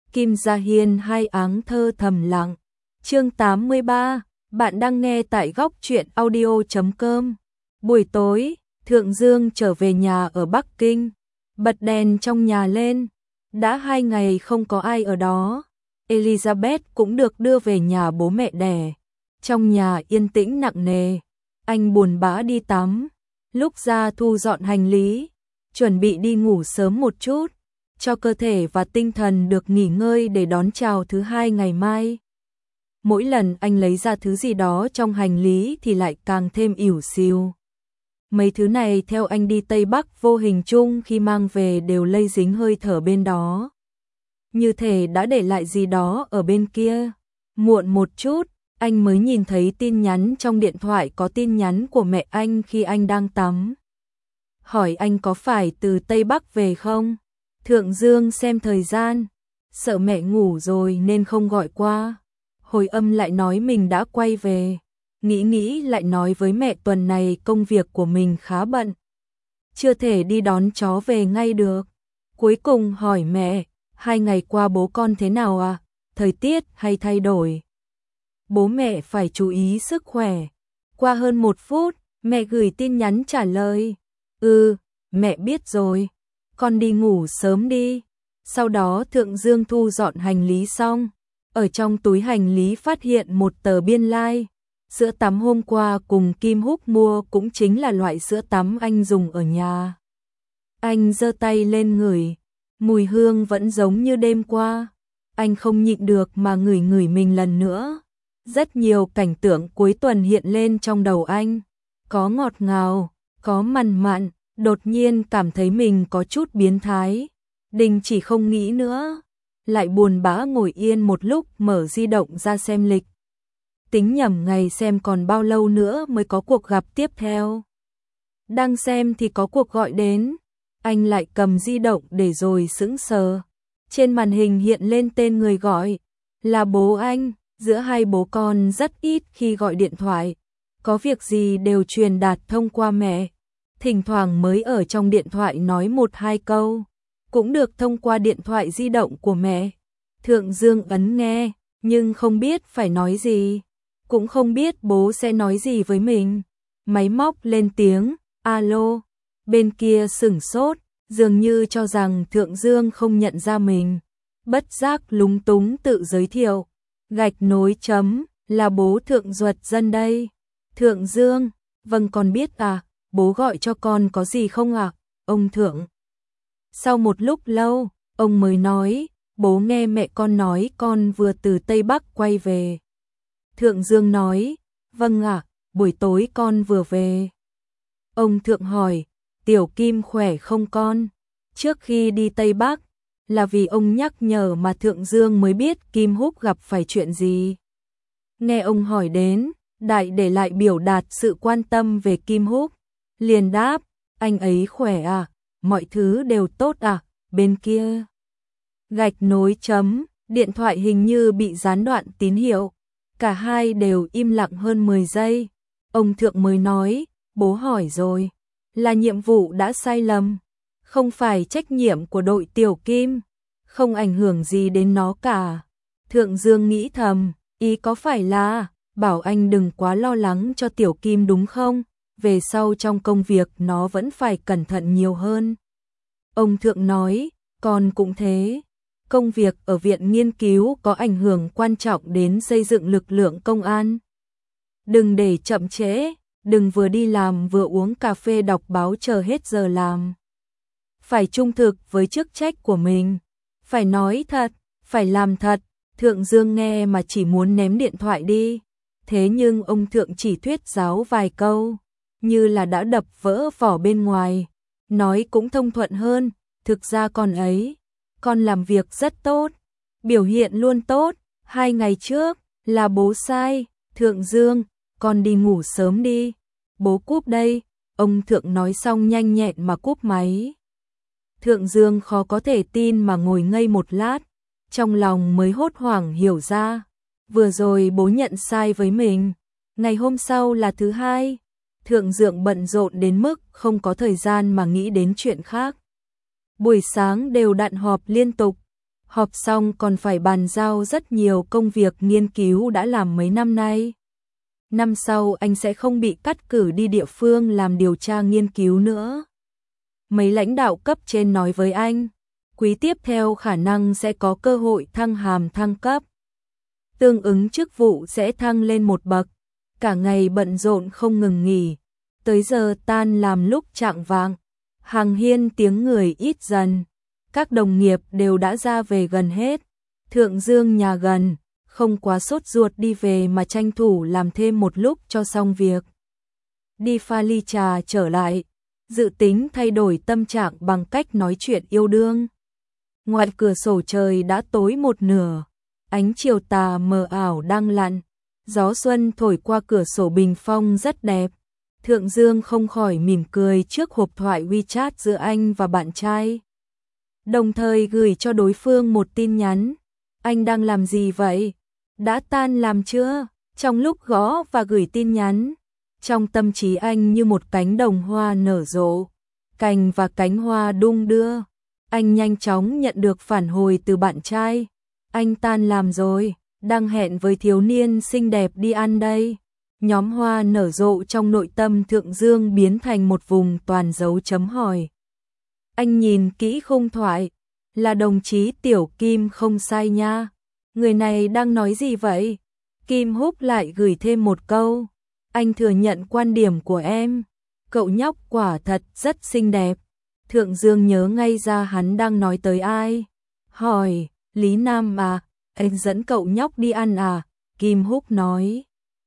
Kim Gia Hiên hai áng thơ thầm lặng. Chương 83, bạn đang nghe tại góc truyện audio.com. Buổi tối, Thượng Dương trở về nhà ở Bắc Kinh, bật đèn trong nhà lên. Đã 2 ngày không có ai ở đó. Elizabeth cũng được đưa về nhà bố mẹ đẻ. Trong nhà yên tĩnh nặng nề. Anh buồn bã đi tắm. Lúc ra thu dọn hành lý, chuẩn bị đi ngủ sớm một chút, cho cơ thể và tinh thần được nghỉ ngơi để đón chào thứ hai ngày mai. Mỗi lần anh lấy ra thứ gì đó trong hành lý thì lại càng thêm ỉu xìu. Mấy thứ này theo anh đi Tây Bắc vô hình chung khi mang về đều lây dính hơi thở bên đó. Như thể đã để lại gì đó ở bên kia. Muộn một chút, anh mới nhìn thấy tin nhắn trong điện thoại, có tin nhắn của mẹ anh khi anh đang tắm. Hỏi anh có phải từ Tây Bắc về không? Thượng Dương xem thời gian, sợ mẹ ngủ rồi nên không gọi qua. Hồi âm lại nói mình đã quay về. Nghĩ lại nói với mẹ tuần này công việc của mình khá bận, chưa thể đi đón chó về ngay được. Cuối cùng hỏi mẹ, 2 ngày qua bố con thế nào à? Thời tiết hay thay đổi? Bố mẹ phải chú ý sức khỏe. Qua hơn 1 phút, mẹ gửi tin nhắn trả lời. Mẹ biết rồi. Con đi ngủ sớm đi. Sau đó Thượng Dương thu dọn hành lý xong. Ở trong túi hành lý phát hiện một tờ biên lai. Sữa tắm hôm qua cùng Kim Húc mua cũng chính là loại sữa tắm anh dùng ở nhà. Anh giơ tay lên ngửi. Mùi hương vẫn giống như đêm qua. Anh không nhịn được mà ngửi mình lần nữa. Rất nhiều cảnh tượng cuối tuần hiện lên trong đầu anh. Có ngọt ngào, có mặn mặn, đột nhiên cảm thấy mình có chút biến thái. Đình chỉ không nghĩ nữa. Lại buồn bã ngồi yên một lúc, mở di động ra xem lịch. Tính nhầm ngày xem còn bao lâu nữa mới có cuộc gặp tiếp theo. Đang xem thì có cuộc gọi đến. Anh lại cầm di động để rồi sững sờ. Trên màn hình hiện lên tên người gọi. Là bố anh. Giữa hai bố con rất ít khi gọi điện thoại. Có việc gì đều truyền đạt thông qua mẹ. Thỉnh thoảng mới ở trong điện thoại nói 1-2 câu. Cũng được thông qua điện thoại di động của mẹ. Thượng Dương ấn nghe, nhưng không biết phải nói gì. Cũng không biết bố sẽ nói gì với mình. Máy móc lên tiếng, alo. Bên kia sửng sốt, dường như cho rằng Thượng Dương không nhận ra mình. Bất giác lúng túng tự giới thiệu. Gạch nối chấm, là bố Thượng Duật Dân đây. Thượng Dương, vâng con biết à, bố gọi cho con có gì không ạ? Ông Thượng. Sau một lúc lâu, ông mới nói, bố nghe mẹ con nói con vừa từ Tây Bắc quay về. Thượng Dương nói, vâng ạ, buổi tối con vừa về. Ông Thượng hỏi, Tiểu Kim khỏe không con? Trước khi đi Tây Bắc, là vì ông nhắc nhở mà Thượng Dương mới biết Kim Húc gặp phải chuyện gì. Nghe ông hỏi đến, đại để lại biểu đạt sự quan tâm về Kim Húc. Liền đáp, anh ấy khỏe à, mọi thứ đều tốt à, bên kia. Gạch nối chấm, điện thoại hình như bị gián đoạn tín hiệu. Cả hai đều im lặng hơn 10 giây. Ông Thượng mới nói, bố hỏi rồi, là nhiệm vụ đã sai lầm. Không phải trách nhiệm của đội Tiểu Kim, không ảnh hưởng gì đến nó cả. Thượng Dương nghĩ thầm, ý có phải là bảo anh đừng quá lo lắng cho Tiểu Kim đúng không? Về sau trong công việc nó vẫn phải cẩn thận nhiều hơn. Ông Thượng nói, con cũng thế. Công việc ở viện nghiên cứu có ảnh hưởng quan trọng đến xây dựng lực lượng công an. Đừng để chậm trễ, đừng vừa đi làm vừa uống cà phê đọc báo chờ hết giờ làm. Phải trung thực với chức trách của mình, phải nói thật, phải làm thật. Thượng Dương nghe mà chỉ muốn ném điện thoại đi. Thế nhưng ông Thượng chỉ thuyết giáo vài câu, như là đã đập vỡ vỏ bên ngoài. Nói cũng thông thuận hơn, thực ra con làm việc rất tốt, biểu hiện luôn tốt. 2 ngày trước, là bố sai. Thượng Dương, con đi ngủ sớm đi. Bố cúp đây. Ông Thượng nói xong nhanh nhẹn mà cúp máy. Thượng Dương khó có thể tin mà ngồi ngây một lát. Trong lòng mới hốt hoảng hiểu ra. Vừa rồi bố nhận sai với mình. Ngày hôm sau là thứ hai. Thượng Dương bận rộn đến mức không có thời gian mà nghĩ đến chuyện khác. Buổi sáng đều đặn họp liên tục. Họp xong còn phải bàn giao rất nhiều công việc nghiên cứu đã làm mấy năm nay. Năm sau anh sẽ không bị cắt cử đi địa phương làm điều tra nghiên cứu nữa. Mấy lãnh đạo cấp trên nói với anh, quý tiếp theo khả năng sẽ có cơ hội thăng hàm thăng cấp. Tương ứng chức vụ sẽ thăng lên một bậc, cả ngày bận rộn không ngừng nghỉ. Tới giờ tan làm lúc chạng vạng, hàng hiên tiếng người ít dần. Các đồng nghiệp đều đã ra về gần hết. Thượng Dương nhà gần, không quá sốt ruột đi về mà tranh thủ làm thêm một lúc cho xong việc. Đi pha ly trà trở lại, dự tính thay đổi tâm trạng bằng cách nói chuyện yêu đương. Ngoài cửa sổ trời đã tối một nửa, ánh chiều tà mờ ảo đang lặn, gió xuân thổi qua cửa sổ bình phong rất đẹp. Thượng Dương không khỏi mỉm cười trước hộp thoại WeChat giữa anh và bạn trai. Đồng thời gửi cho đối phương một tin nhắn. Anh đang làm gì vậy? Đã tan làm chưa? Trong lúc gõ và gửi tin nhắn, trong tâm trí anh như một cánh đồng hoa nở rộ, cành và cánh hoa đung đưa. Anh nhanh chóng nhận được phản hồi từ bạn trai. Anh tan làm rồi, đang hẹn với thiếu niên xinh đẹp đi ăn đây. Nhóm hoa nở rộ trong nội tâm Thượng Dương biến thành một vùng toàn dấu chấm hỏi. Anh nhìn kỹ khung thoại, là đồng chí Tiểu Kim không sai nha. Người này đang nói gì vậy? Kim Húc lại gửi thêm một câu. Anh thừa nhận quan điểm của em. Cậu nhóc quả thật rất xinh đẹp. Thượng Dương nhớ ngay ra hắn đang nói tới ai. Hỏi, Lý Nam à, anh dẫn cậu nhóc đi ăn à? Kim Húc nói.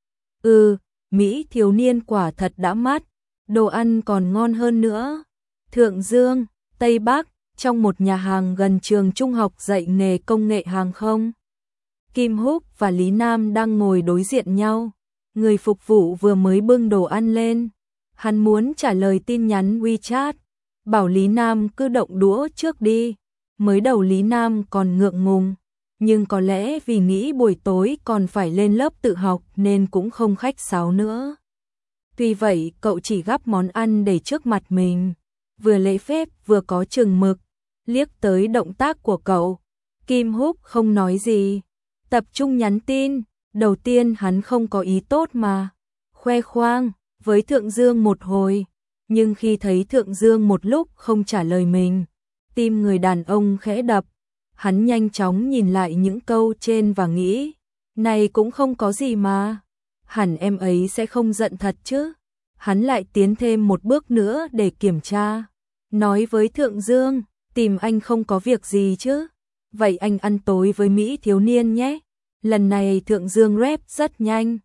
Mỹ thiếu niên quả thật đã mắt, đồ ăn còn ngon hơn nữa. Thượng Dương, Tây Bắc, trong một nhà hàng gần trường trung học dạy nghề công nghệ hàng không. Kim Húc và Lý Nam đang ngồi đối diện nhau. Người phục vụ vừa mới bưng đồ ăn lên. Hắn muốn trả lời tin nhắn WeChat, bảo Lý Nam cứ động đũa trước đi. Mới đầu Lý Nam còn ngượng ngùng, nhưng có lẽ vì nghĩ buổi tối còn phải lên lớp tự học nên cũng không khách sáo nữa. Tuy vậy cậu chỉ gắp món ăn để trước mặt mình, vừa lễ phép vừa có chừng mực. Liếc tới động tác của cậu, Kim Húc không nói gì, tập trung nhắn tin. Đầu tiên hắn không có ý tốt mà khoe khoang với Thượng Dương một hồi, nhưng khi thấy Thượng Dương một lúc không trả lời mình, tim người đàn ông khẽ đập. Hắn nhanh chóng nhìn lại những câu trên và nghĩ, này cũng không có gì mà, hẳn em ấy sẽ không giận thật chứ. Hắn lại tiến thêm một bước nữa để kiểm tra, nói với Thượng Dương, tìm anh không có việc gì chứ, vậy anh ăn tối với Mỹ thiếu niên nhé. Lần này Thượng Dương rep rất nhanh.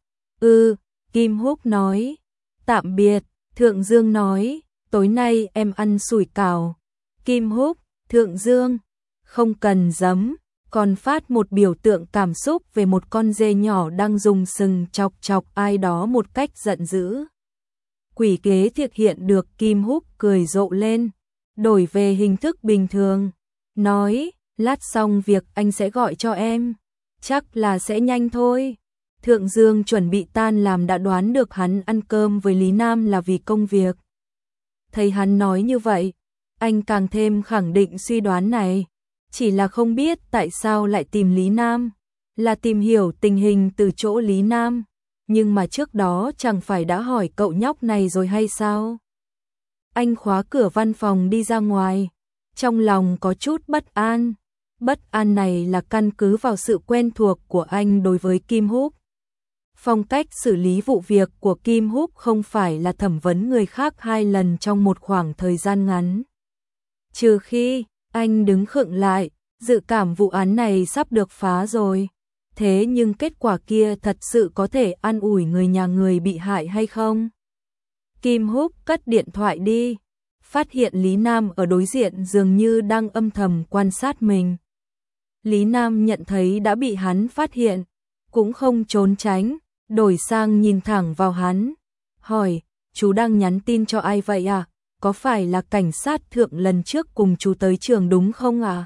Kim Húc nói. Tạm biệt. Thượng Dương nói, tối nay em ăn sủi cảo. Kim Húc, Thượng Dương, không cần giấm, còn phát một biểu tượng cảm xúc về một con dê nhỏ đang dùng sừng chọc chọc ai đó một cách giận dữ. Quỷ kế thực hiện được. Kim Húc cười rộ lên, đổi về hình thức bình thường, nói, lát xong việc anh sẽ gọi cho em. Chắc là sẽ nhanh thôi. Thượng Dương chuẩn bị tan làm đã đoán được hắn ăn cơm với Lý Nam là vì công việc. Thấy hắn nói như vậy, anh càng thêm khẳng định suy đoán này. Chỉ là không biết tại sao lại tìm Lý Nam, là tìm hiểu tình hình từ chỗ Lý Nam. Nhưng mà trước đó chẳng phải đã hỏi cậu nhóc này rồi hay sao? Anh khóa cửa văn phòng đi ra ngoài, trong lòng có chút bất an. Bất an này là căn cứ vào sự quen thuộc của anh đối với Kim Húc. Phong cách xử lý vụ việc của Kim Húc không phải là thẩm vấn người khác 2 lần trong một khoảng thời gian ngắn. Trừ khi anh đứng khựng lại, dự cảm vụ án này sắp được phá rồi. Thế nhưng kết quả kia thật sự có thể an ủi người nhà người bị hại hay không? Kim Húc cất điện thoại đi, phát hiện Lý Nam ở đối diện dường như đang âm thầm quan sát mình. Lý Nam nhận thấy đã bị hắn phát hiện, cũng không trốn tránh, đổi sang nhìn thẳng vào hắn, hỏi, chú đang nhắn tin cho ai vậy à? Có phải là cảnh sát Thượng lần trước cùng chú tới trường đúng không à?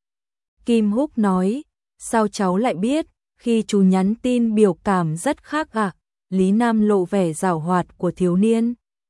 Kim Húc nói, sao cháu lại biết, khi chú nhắn tin biểu cảm rất khác à? Lý Nam lộ vẻ giảo hoạt của thiếu niên,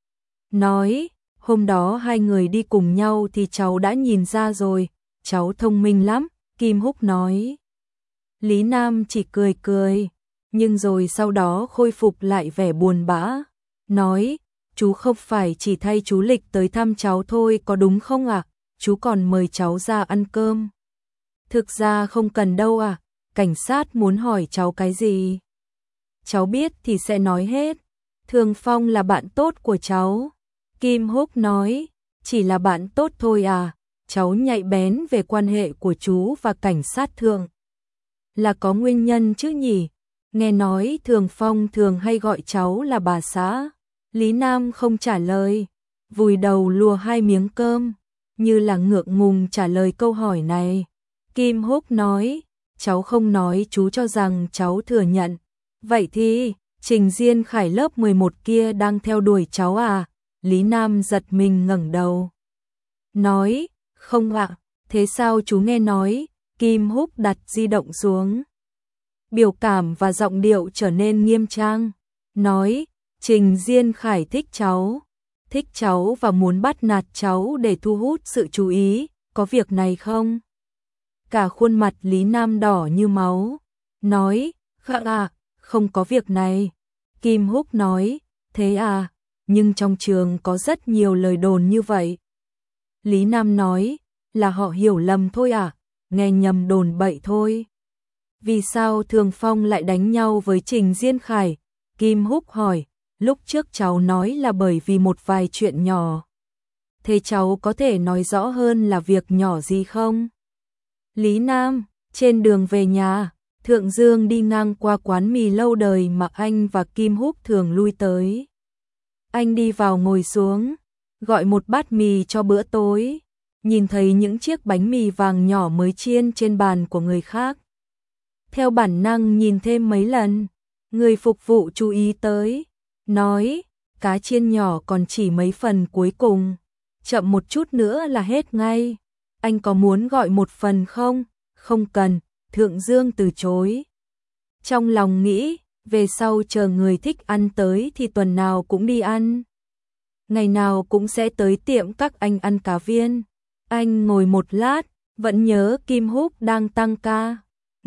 nói, hôm đó 2 người đi cùng nhau thì cháu đã nhìn ra rồi, cháu thông minh lắm. Kim Húc nói. Lý Nam chỉ cười cười, nhưng rồi sau đó khôi phục lại vẻ buồn bã, nói, chú không phải chỉ thay chú Lịch tới thăm cháu thôi có đúng không ạ? Chú còn mời cháu ra ăn cơm. Thực ra không cần đâu ạ, cảnh sát muốn hỏi cháu cái gì? Cháu biết thì sẽ nói hết. Thường Phong là bạn tốt của cháu. Kim Húc nói, chỉ là bạn tốt thôi à? Cháu nhạy bén về quan hệ của chú và cảnh sát Thường. Là có nguyên nhân chứ nhỉ? Nghe nói Thường Phong thường hay gọi cháu là bà xã. Lý Nam không trả lời, vùi đầu lùa 2 miếng cơm, như là ngượng ngùng trả lời câu hỏi này. Kim Húc nói, cháu không nói chú cho rằng cháu thừa nhận. Vậy thì, Trình Diên Khải lớp 11 kia đang theo đuổi cháu à? Lý Nam giật mình ngẩng đầu. Nói, không ạ, thế sao chú nghe nói? Kim Húc đặt di động xuống. Biểu cảm và giọng điệu trở nên nghiêm trang. Nói, Trình Diên Khải thích cháu và muốn bắt nạt cháu để thu hút sự chú ý, có việc này không? Cả khuôn mặt Lý Nam đỏ như máu. Nói, không có việc này. Kim Húc nói, thế à, nhưng trong trường có rất nhiều lời đồn như vậy. Lý Nam nói, là họ hiểu lầm thôi à, nghe nhầm đồn bậy thôi. Vì sao Thường Phong lại đánh nhau với Trình Diên Khải? Kim Húc hỏi, lúc trước cháu nói là bởi vì một vài chuyện nhỏ. Thế cháu có thể nói rõ hơn là việc nhỏ gì không? Lý Nam, trên đường về nhà, Thượng Dương đi ngang qua quán mì lâu đời mà anh và Kim Húc thường lui tới. Anh đi vào ngồi xuống, gọi một bát mì cho bữa tối, nhìn thấy những chiếc bánh mì vàng nhỏ mới chiên trên bàn của người khác. Theo bản năng nhìn thêm mấy lần, người phục vụ chú ý tới, nói, cá chiên nhỏ còn chỉ mấy phần cuối cùng, chậm một chút nữa là hết ngay. Anh có muốn gọi một phần không? Không cần, Thượng Dương từ chối. Trong lòng nghĩ, về sau chờ người thích ăn tới thì tuần nào cũng đi ăn. Ngày nào cũng sẽ tới tiệm các anh ăn cá viên. Anh ngồi một lát, vẫn nhớ Kim Húc đang tăng ca.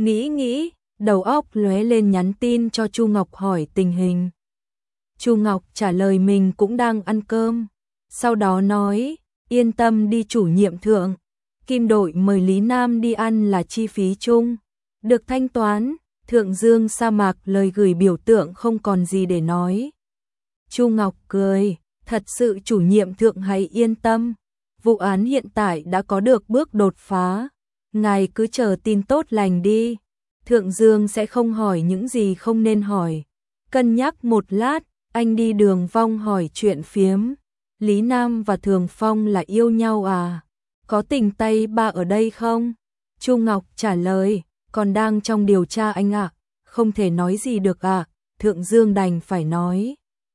Nghĩ, đầu óc lóe lên nhắn tin cho Chu Ngọc hỏi tình hình. Chu Ngọc trả lời mình cũng đang ăn cơm. Sau đó nói, yên tâm đi chủ nhiệm Thượng. Kim đội mời Lý Nam đi ăn là chi phí chung, được thanh toán. Thượng Dương sa mạc lời gửi biểu tượng không còn gì để nói. Chu Ngọc cười, thật sự chủ nhiệm Thượng hãy yên tâm. Vụ án hiện tại đã có được bước đột phá. Ngài cứ chờ tin tốt lành đi. Thượng Dương sẽ không hỏi những gì không nên hỏi. Cân nhắc một lát, anh đi đường vong hỏi chuyện phiếm. Lý Nam và Thường Phong là yêu nhau à? Có tình Tây Ba ở đây không? Chu Ngọc trả lời, còn đang trong điều tra anh ạ, không thể nói gì được ạ. Thượng Dương đành phải nói.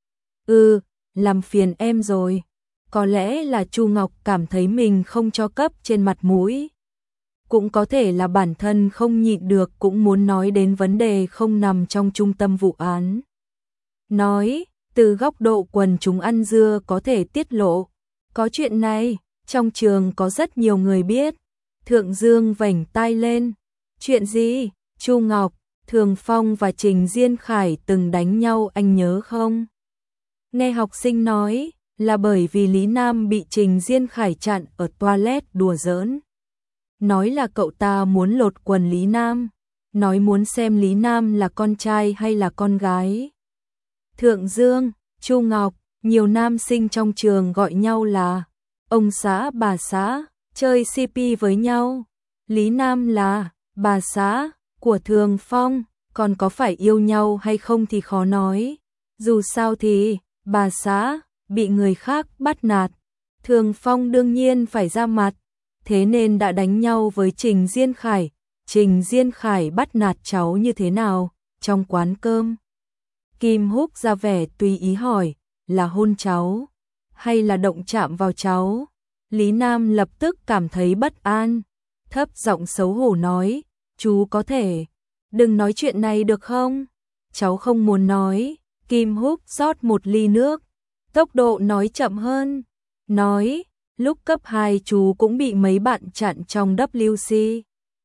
Làm phiền em rồi. Có lẽ là Chu Ngọc cảm thấy mình không cho cấp trên mặt mũi. Cũng có thể là bản thân không nhịn được cũng muốn nói đến vấn đề không nằm trong trung tâm vụ án. Nói, từ góc độ quần chúng ăn dưa có thể tiết lộ. Có chuyện này, trong trường có rất nhiều người biết. Thượng Dương vểnh tai lên. Chuyện gì? Chu Ngọc, Thường Phong và Trình Diên Khải từng đánh nhau anh nhớ không? Nghe học sinh nói, là bởi vì Lý Nam bị Trình Diên Khải chặn ở toilet đùa giỡn. Nói là cậu ta muốn lột quần Lý Nam, nói muốn xem Lý Nam là con trai hay là con gái. Thượng Dương, Chu Ngọc, nhiều nam sinh trong trường gọi nhau là ông xã bà xã, chơi CP với nhau. Lý Nam là bà xã của Thường Phong, còn có phải yêu nhau hay không thì khó nói. Dù sao thì bà xã bị người khác bắt nạt, Thường Phong đương nhiên phải ra mặt, thế nên đã đánh nhau với Trình Diên Khải. Trình Diên Khải bắt nạt cháu như thế nào? Trong quán cơm, Kim Húc ra vẻ tùy ý hỏi, là hôn cháu hay là động chạm vào cháu? Lý Nam lập tức cảm thấy bất an, thấp giọng xấu hổ nói, chú có thể đừng nói chuyện này được không? Cháu không muốn nói. Kim Húc rót một ly nước, tốc độ nói chậm hơn. Nói, lúc cấp 2 chú cũng bị mấy bạn chặn trong WC.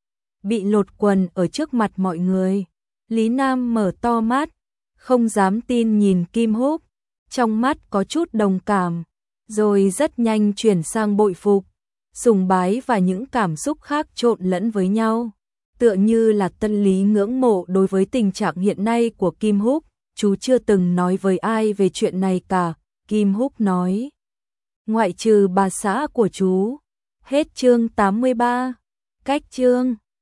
bị lột quần ở trước mặt mọi người. Lý Nam mở to mắt, không dám tin nhìn Kim Húc, trong mắt có chút đồng cảm, rồi rất nhanh chuyển sang bội phục, sùng bái và những cảm xúc khác trộn lẫn với nhau. Tựa như là Tân Lý ngưỡng mộ đối với tình trạng hiện nay của Kim Húc, chú chưa từng nói với ai về chuyện này cả, Kim Húc nói. Ngoại trừ bà xã của chú. Hết chương 83. Cách chương